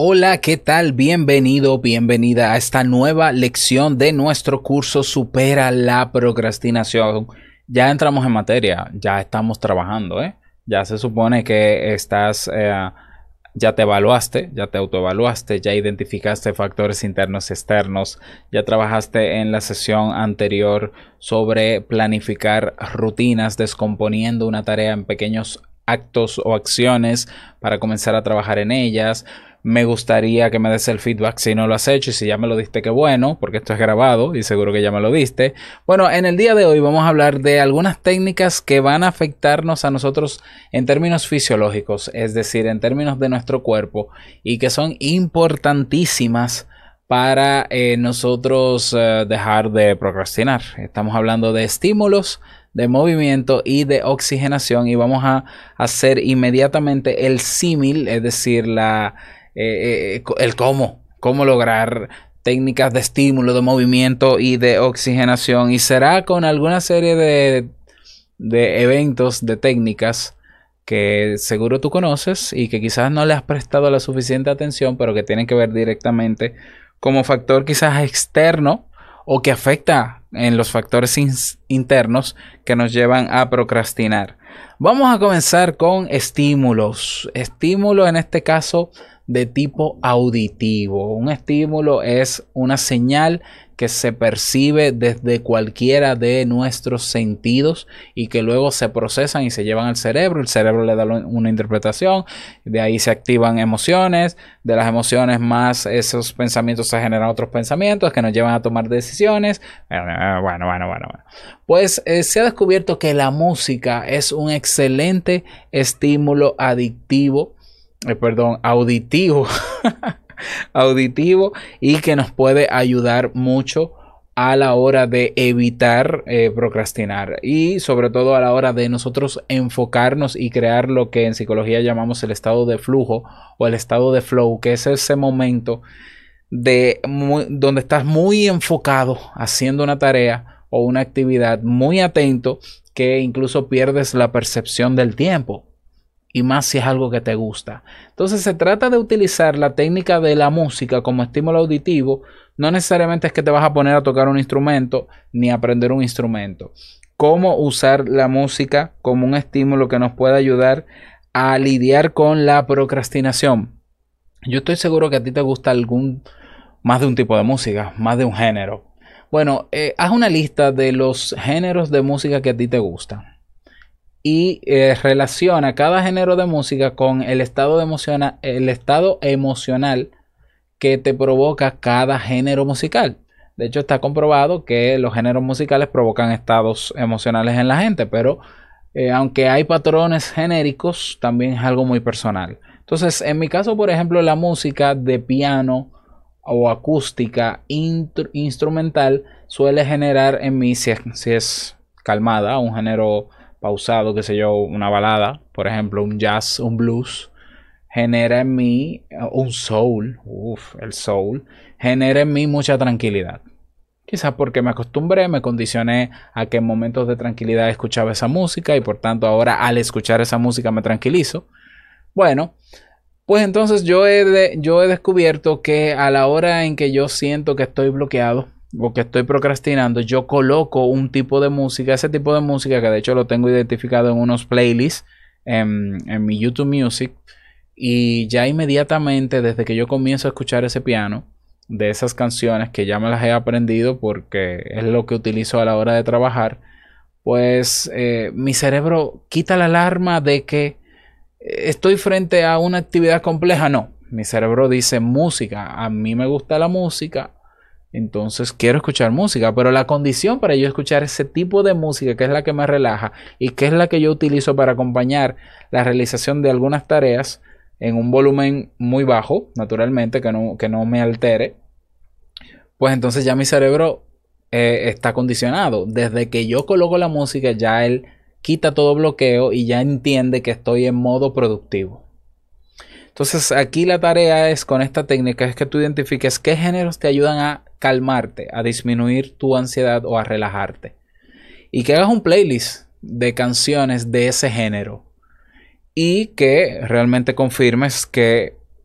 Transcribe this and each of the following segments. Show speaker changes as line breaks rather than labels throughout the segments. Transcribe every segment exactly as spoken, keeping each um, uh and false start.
Hola, ¿qué tal? Bienvenido, bienvenida a esta nueva lección de nuestro curso Supera la Procrastinación. Ya entramos en materia, ya estamos trabajando, ¿eh? Ya se supone que estás, eh, ya te evaluaste, ya te autoevaluaste, ya identificaste factores internos y externos, ya trabajaste en la sesión anterior sobre planificar rutinas, descomponiendo una tarea en pequeños actos o acciones para comenzar a trabajar en ellas. Me gustaría que me des el feedback si no lo has hecho y si ya me lo diste, qué bueno, porque esto es grabado y seguro que ya me lo diste. Bueno, en el día de hoy vamos a hablar de algunas técnicas que van a afectarnos a nosotros en términos fisiológicos, es decir, en términos de nuestro cuerpo, y que son importantísimas para eh, nosotros eh, dejar de procrastinar. Estamos hablando de estímulos, de movimiento y de oxigenación, y vamos a hacer inmediatamente el símil, es decir, la Eh, eh, el cómo, cómo lograr técnicas de estímulo, de movimiento y de oxigenación, y será con alguna serie de, de eventos, de técnicas que seguro tú conoces y que quizás no le has prestado la suficiente atención, pero que tienen que ver directamente como factor quizás externo o que afecta en los factores internos que nos llevan a procrastinar. Vamos a comenzar con estímulos. Estímulo en este caso de tipo auditivo. Un estímulo es una señal que se percibe desde cualquiera de nuestros sentidos y que luego se procesan y se llevan al cerebro. El cerebro le da una interpretación, de ahí se activan emociones, de las emociones más esos pensamientos se generan otros pensamientos que nos llevan a tomar decisiones. Bueno, bueno, bueno, bueno. Pues eh, se ha descubierto que la música es un excelente estímulo adictivo, eh, perdón, auditivo. auditivo y que nos puede ayudar mucho a la hora de evitar eh, procrastinar y sobre todo a la hora de nosotros enfocarnos y crear lo que en psicología llamamos el estado de flujo o el estado de flow, que es ese momento de muy, donde estás muy enfocado haciendo una tarea o una actividad, muy atento, que incluso pierdes la percepción del tiempo. Y más si es algo que te gusta. Entonces se trata de utilizar la técnica de la música como estímulo auditivo. No necesariamente es que te vas a poner a tocar un instrumento ni a aprender un instrumento. Cómo usar la música como un estímulo que nos puede ayudar a lidiar con la procrastinación. Yo estoy seguro que a ti te gusta algún, más de un tipo de música, más de un género. Bueno, eh, haz una lista de los géneros de música que a ti te gustan. Y eh, relaciona cada género de música con el estado, de emociona, el estado emocional que te provoca cada género musical. De hecho, está comprobado que los géneros musicales provocan estados emocionales en la gente, pero eh, aunque hay patrones genéricos, también es algo muy personal. Entonces, en mi caso, por ejemplo, la música de piano o acústica instrumental suele generar en mí, si es, si es calmada, un género pausado, qué sé yo, una balada, por ejemplo, un jazz, un blues, genera en mí un soul, uff, el soul, genera en mí mucha tranquilidad. Quizás porque me acostumbré, me condicioné a que en momentos de tranquilidad escuchaba esa música y por tanto ahora al escuchar esa música me tranquilizo. Bueno, pues entonces yo he, de, yo he descubierto que a la hora en que yo siento que estoy bloqueado o que estoy procrastinando, yo coloco un tipo de música, ese tipo de música que de hecho lo tengo identificado en unos playlists en, en mi YouTube Music, y ya inmediatamente desde que yo comienzo a escuchar ese piano de esas canciones que ya me las he aprendido porque es lo que utilizo a la hora de trabajar, pues eh, mi cerebro quita la alarma de que estoy frente a una actividad compleja. No, mi cerebro dice música, a mí me gusta la música, entonces quiero escuchar música, pero la condición para yo escuchar ese tipo de música, que es la que me relaja y que es la que yo utilizo para acompañar la realización de algunas tareas en un volumen muy bajo, naturalmente, que no, que no me altere, pues entonces ya mi cerebro eh, está condicionado. Desde que yo coloco la música, ya él quita todo bloqueo y ya entiende que estoy en modo productivo. Entonces aquí la tarea es, con esta técnica, es que tú identifiques qué géneros te ayudan a calmarte, a disminuir tu ansiedad o a relajarte. Y que hagas un playlist de canciones de ese género. Y que realmente confirmes que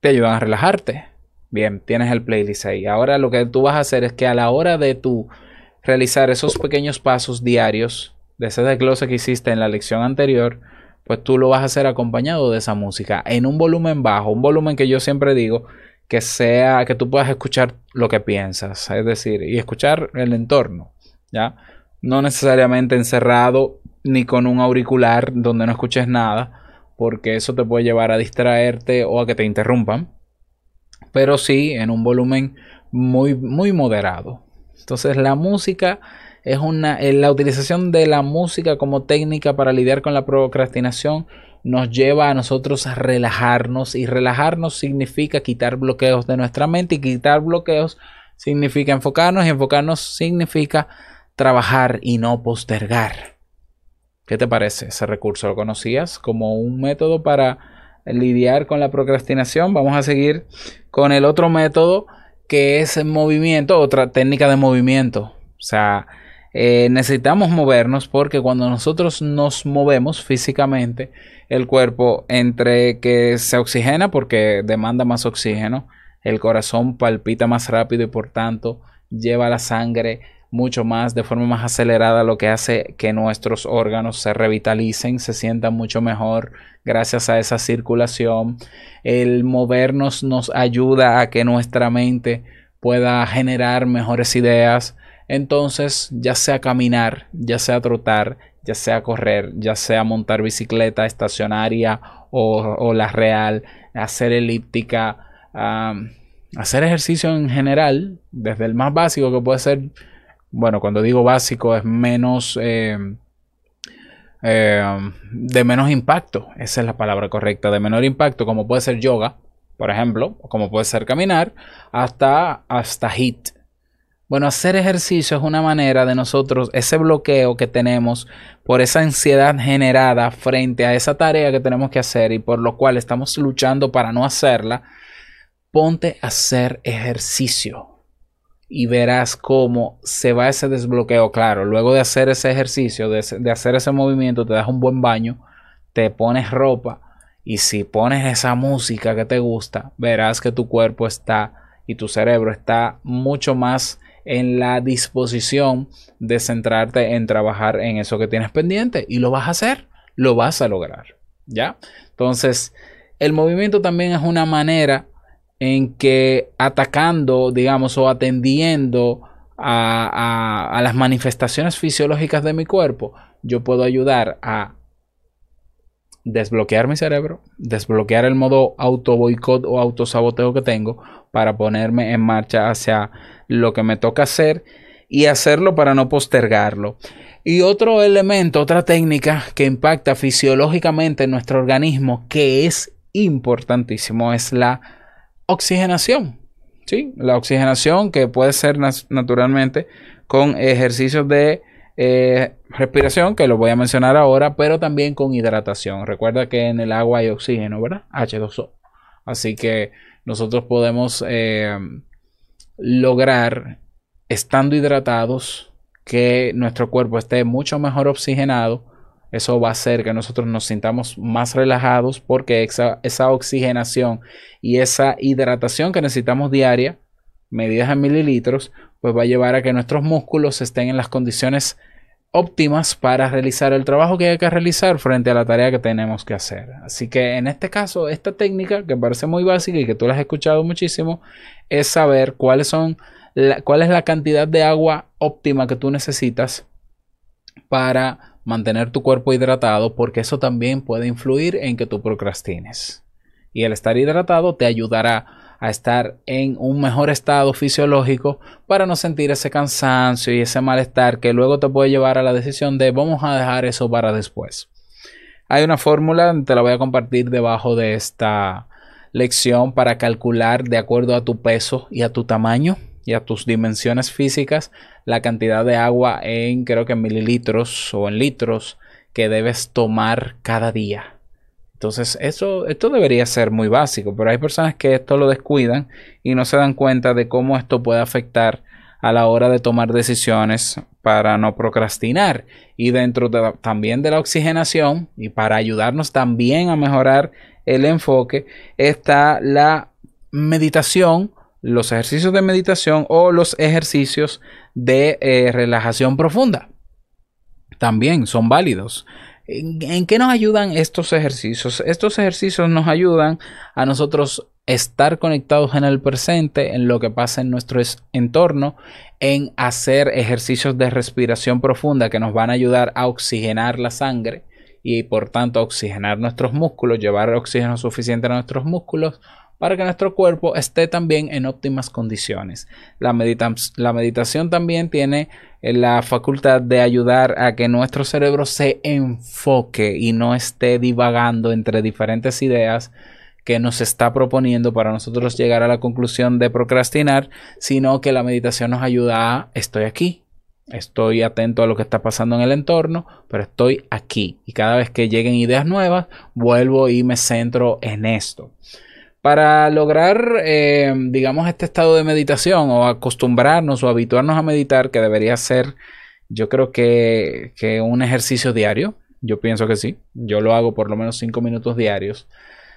te ayudan a relajarte. Bien, tienes el playlist ahí. Ahora lo que tú vas a hacer es que a la hora de tú realizar esos pequeños pasos diarios, de ese desglose que hiciste en la lección anterior, pues tú lo vas a hacer acompañado de esa música en un volumen bajo, un volumen que yo siempre digo que sea, que tú puedas escuchar lo que piensas, es decir, y escuchar el entorno, ¿ya? No necesariamente encerrado ni con un auricular donde no escuches nada, porque eso te puede llevar a distraerte o a que te interrumpan, pero sí en un volumen muy, muy moderado. Entonces la música es una, la utilización de la música como técnica para lidiar con la procrastinación nos lleva a nosotros a relajarnos, y relajarnos significa quitar bloqueos de nuestra mente, y quitar bloqueos significa enfocarnos, y enfocarnos significa trabajar y no postergar. ¿Qué te parece ese recurso? ¿Lo conocías como un método para lidiar con la procrastinación? Vamos a seguir con el otro método, que es el movimiento, otra técnica de movimiento. O sea, eh, necesitamos movernos, porque cuando nosotros nos movemos físicamente, el cuerpo, entre que se oxigena porque demanda más oxígeno, el corazón palpita más rápido y por tanto lleva la sangre mucho más, de forma más acelerada, lo que hace que nuestros órganos se revitalicen, se sientan mucho mejor gracias a esa circulación. El movernos nos ayuda a que nuestra mente pueda generar mejores ideas. Entonces, ya sea caminar, ya sea trotar, ya sea correr, ya sea montar bicicleta estacionaria o, o la real, hacer elíptica, um, hacer ejercicio en general, desde el más básico, que puede ser, bueno, cuando digo básico es menos, eh, eh, de menos impacto, esa es la palabra correcta, de menor impacto, como puede ser yoga, por ejemplo, o como puede ser caminar, hasta, hasta H I I T. Bueno, hacer ejercicio es una manera de nosotros, ese bloqueo que tenemos por esa ansiedad generada frente a esa tarea que tenemos que hacer y por lo cual estamos luchando para no hacerla. Ponte a hacer ejercicio y verás cómo se va ese desbloqueo. Claro, luego de hacer ese ejercicio, de, de hacer ese movimiento, te das un buen baño, te pones ropa, y si pones esa música que te gusta, verás que tu cuerpo está y tu cerebro está mucho más en la disposición de centrarte en trabajar en eso que tienes pendiente, y lo vas a hacer, lo vas a lograr, ¿ya? Entonces, el movimiento también es una manera en que, atacando, digamos, o atendiendo a, a, a las manifestaciones fisiológicas de mi cuerpo, yo puedo ayudar a desbloquear mi cerebro, desbloquear el modo auto boicot o autosaboteo que tengo, para ponerme en marcha hacia lo que me toca hacer y hacerlo para no postergarlo. Y otro elemento, otra técnica que impacta fisiológicamente en nuestro organismo, que es importantísimo, es la oxigenación. ¿Sí? La oxigenación, que puede ser naturalmente con ejercicios de Eh, respiración, que lo voy a mencionar ahora, pero también con hidratación. Recuerda que en el agua hay oxígeno, ¿verdad? H dos O. Así que nosotros podemos eh, lograr, estando hidratados, que nuestro cuerpo esté mucho mejor oxigenado. Eso va a hacer que nosotros nos sintamos más relajados, porque esa, esa oxigenación y esa hidratación que necesitamos diaria, medidas en mililitros, pues va a llevar a que nuestros músculos estén en las condiciones óptimas para realizar el trabajo que hay que realizar frente a la tarea que tenemos que hacer. Así que en este caso, esta técnica, que parece muy básica y que tú la has escuchado muchísimo, es saber cuáles son la, cuál es la cantidad de agua óptima que tú necesitas para mantener tu cuerpo hidratado, porque eso también puede influir en que tú procrastines. Y el estar hidratado te ayudará a estar en un mejor estado fisiológico, para no sentir ese cansancio y ese malestar que luego te puede llevar a la decisión de vamos a dejar eso para después. Hay una fórmula, te la voy a compartir debajo de esta lección, para calcular, de acuerdo a tu peso y a tu tamaño y a tus dimensiones físicas, la cantidad de agua en, creo que en mililitros o en litros, que debes tomar cada día. Entonces, eso, esto debería ser muy básico, pero hay personas que esto lo descuidan y no se dan cuenta de cómo esto puede afectar a la hora de tomar decisiones para no procrastinar. Y dentro de, también de la oxigenación, y para ayudarnos también a mejorar el enfoque, está la meditación, los ejercicios de meditación o los ejercicios de eh, relajación profunda. También son válidos. ¿En, ¿En qué nos ayudan estos ejercicios? Estos ejercicios nos ayudan a nosotros estar conectados en el presente, en lo que pasa en nuestro entorno, en hacer ejercicios de respiración profunda que nos van a ayudar a oxigenar la sangre y por tanto a oxigenar nuestros músculos, llevar oxígeno suficiente a nuestros músculos para que nuestro cuerpo esté también en óptimas condiciones. La, medita la meditación también tiene la facultad de ayudar a que nuestro cerebro se enfoque y no esté divagando entre diferentes ideas que nos está proponiendo para nosotros llegar a la conclusión de procrastinar, sino que la meditación nos ayuda a estoy aquí, estoy atento a lo que está pasando en el entorno, pero estoy aquí y cada vez que lleguen ideas nuevas vuelvo y me centro en esto. Para lograr, eh, digamos, este estado de meditación o acostumbrarnos o habituarnos a meditar, que debería ser, yo creo que, que un ejercicio diario, yo pienso que sí, yo lo hago por lo menos cinco minutos diarios.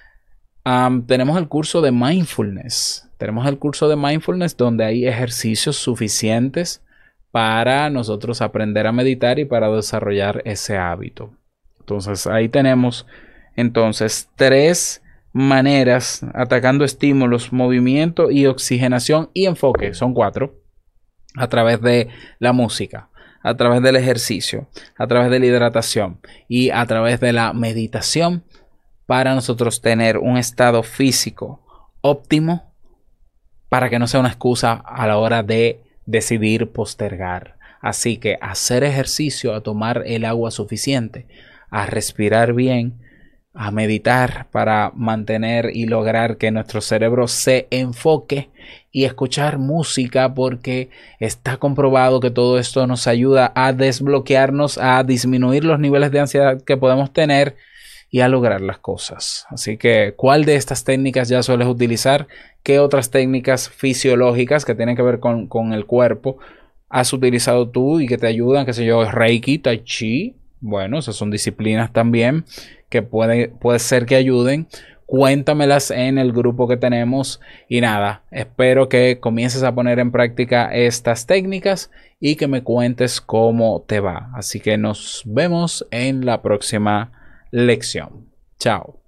Um, tenemos el curso de mindfulness. Tenemos el curso de mindfulness donde hay ejercicios suficientes para nosotros aprender a meditar y para desarrollar ese hábito. Entonces ahí tenemos entonces tres maneras atacando estímulos, movimiento y oxigenación y enfoque. Son cuatro. A través de la música, a través del ejercicio, a través de la hidratación y a través de la meditación, para nosotros tener un estado físico óptimo para que no sea una excusa a la hora de decidir postergar. Así que hacer ejercicio, a tomar el agua suficiente, a respirar bien, a meditar para mantener y lograr que nuestro cerebro se enfoque y escuchar música, porque está comprobado que todo esto nos ayuda a desbloquearnos, a disminuir los niveles de ansiedad que podemos tener y a lograr las cosas. Así que, ¿cuál de estas técnicas ya sueles utilizar? ¿Qué otras técnicas fisiológicas que tienen que ver con, con el cuerpo has utilizado tú y que te ayudan? ¿Qué sé yo? Reiki, Tai Chi. Bueno, esas son disciplinas también que puede, puede ser que ayuden. Cuéntamelas en el grupo que tenemos. Y nada, espero que comiences a poner en práctica estas técnicas y que me cuentes cómo te va. Así que nos vemos en la próxima lección. Chao.